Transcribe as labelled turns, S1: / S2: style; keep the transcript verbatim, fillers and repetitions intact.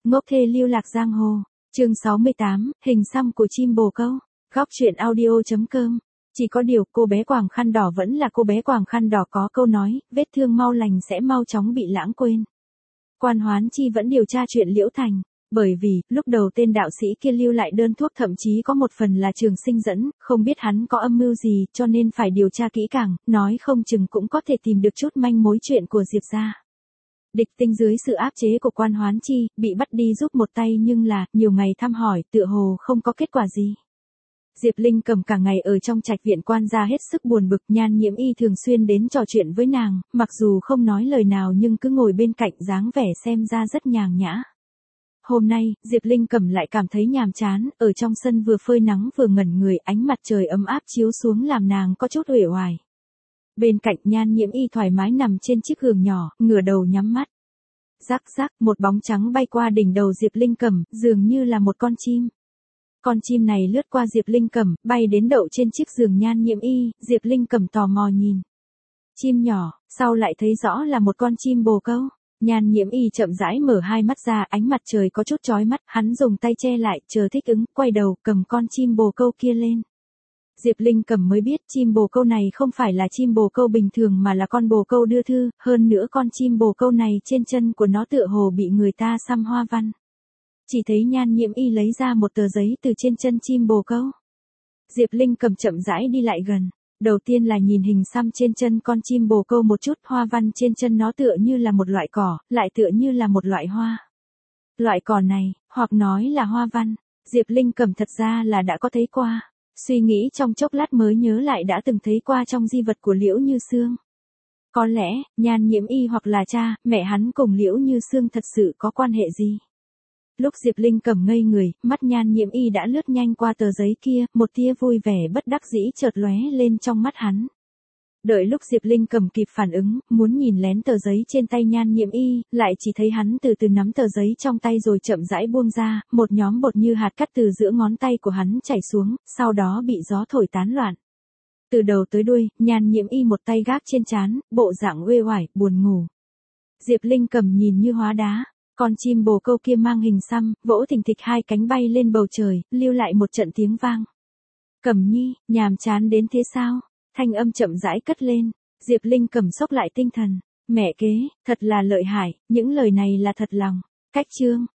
S1: Ngốc thê lưu lạc giang hồ. Chương sáu mươi tám, hình xăm của chim bồ câu. Góc truyện audio.com. Chỉ có điều, cô bé quàng khăn đỏ vẫn là cô bé quàng khăn đỏ, có câu nói, vết thương mau lành sẽ mau chóng bị lãng quên. Quan Hoán Chi vẫn điều tra chuyện Liễu Thành, bởi vì, lúc đầu tên đạo sĩ kia lưu lại đơn thuốc thậm chí có một phần là Trường Sinh dẫn, không biết hắn có âm mưu gì, cho nên phải điều tra kỹ càng, nói không chừng cũng có thể tìm được chút manh mối chuyện của Diệp gia. Địch Tinh dưới sự áp chế của Quan Hoán Chi, bị bắt đi giúp một tay nhưng là, nhiều ngày thăm hỏi, tựa hồ không có kết quả gì. Diệp Linh cầm cả ngày ở trong trạch viện Quan gia hết sức buồn bực, Nhan Nhiễm Y thường xuyên đến trò chuyện với nàng, mặc dù không nói lời nào nhưng cứ ngồi bên cạnh dáng vẻ xem ra rất nhàn nhã. Hôm nay, Diệp Linh cầm lại cảm thấy nhàm chán, ở trong sân vừa phơi nắng vừa ngẩn người, ánh mặt trời ấm áp chiếu xuống làm nàng có chút uể oải. Bên cạnh Nhan Nhiễm Y thoải mái nằm trên chiếc giường nhỏ, ngửa đầu nhắm mắt. Rắc rắc, một bóng trắng bay qua đỉnh đầu Diệp Linh cầm, dường như là một con chim. Con chim này lướt qua Diệp Linh cầm, bay đến đậu trên chiếc giường Nhan Nhiễm Y, Diệp Linh cầm tò mò nhìn. Chim nhỏ, sau lại thấy rõ là một con chim bồ câu. Nhan Nhiễm Y chậm rãi mở hai mắt ra, ánh mặt trời có chút chói mắt, hắn dùng tay che lại, chờ thích ứng, quay đầu, cầm con chim bồ câu kia lên. Diệp Linh cầm mới biết chim bồ câu này không phải là chim bồ câu bình thường mà là con bồ câu đưa thư, hơn nữa con chim bồ câu này trên chân của nó tựa hồ bị người ta xăm hoa văn. Chỉ thấy Nhan Nhiễm Y lấy ra một tờ giấy từ trên chân chim bồ câu. Diệp Linh cầm chậm rãi đi lại gần. Đầu tiên là nhìn hình xăm trên chân con chim bồ câu một chút, hoa văn trên chân nó tựa như là một loại cỏ, lại tựa như là một loại hoa. Loại cỏ này, hoặc nói là hoa văn, Diệp Linh cầm thật ra là đã có thấy qua. Suy nghĩ trong chốc lát mới nhớ lại đã từng thấy qua trong di vật của Liễu Như Sương. Có lẽ, Nhan Nhiễm Y hoặc là cha, mẹ hắn cùng Liễu Như Sương thật sự có quan hệ gì? Lúc Diệp Linh cầm ngây người, mắt Nhan Nhiễm Y đã lướt nhanh qua tờ giấy kia, một tia vui vẻ bất đắc dĩ chợt lóe lên trong mắt hắn. Đợi lúc Diệp Linh cầm kịp phản ứng, muốn nhìn lén tờ giấy trên tay Nhan Nhiễm Y, lại chỉ thấy hắn từ từ nắm tờ giấy trong tay rồi chậm rãi buông ra, một nhóm bột như hạt cát từ giữa ngón tay của hắn chảy xuống, sau đó bị gió thổi tán loạn. Từ đầu tới đuôi, Nhan Nhiễm Y một tay gác trên trán, bộ dạng uể oải, buồn ngủ. Diệp Linh cầm nhìn như hóa đá. Con chim bồ câu kia mang hình xăm, vỗ thình thịch hai cánh bay lên bầu trời, lưu lại một trận tiếng vang. Cẩm nhi, nhàm chán đến thế sao? Thanh âm chậm rãi cất lên. Diệp Linh cầm xốc lại tinh thần. Mẹ kế, thật là lợi hại, những lời này là thật lòng. Cách chương,